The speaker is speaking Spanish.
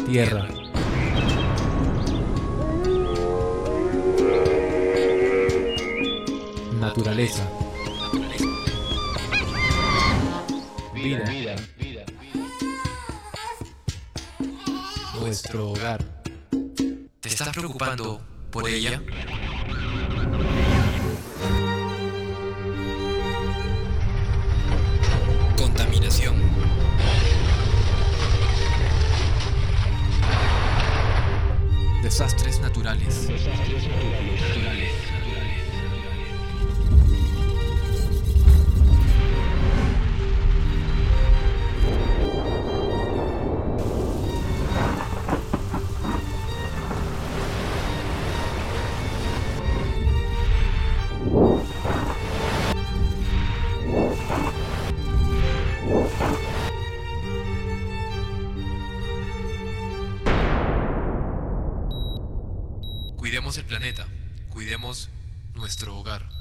Tierra. Naturaleza. Vida. Nuestro hogar. ¿Te estás preocupando por ella? Contaminación. Desastres naturales. Cuidemos el planeta, cuidemos nuestro hogar.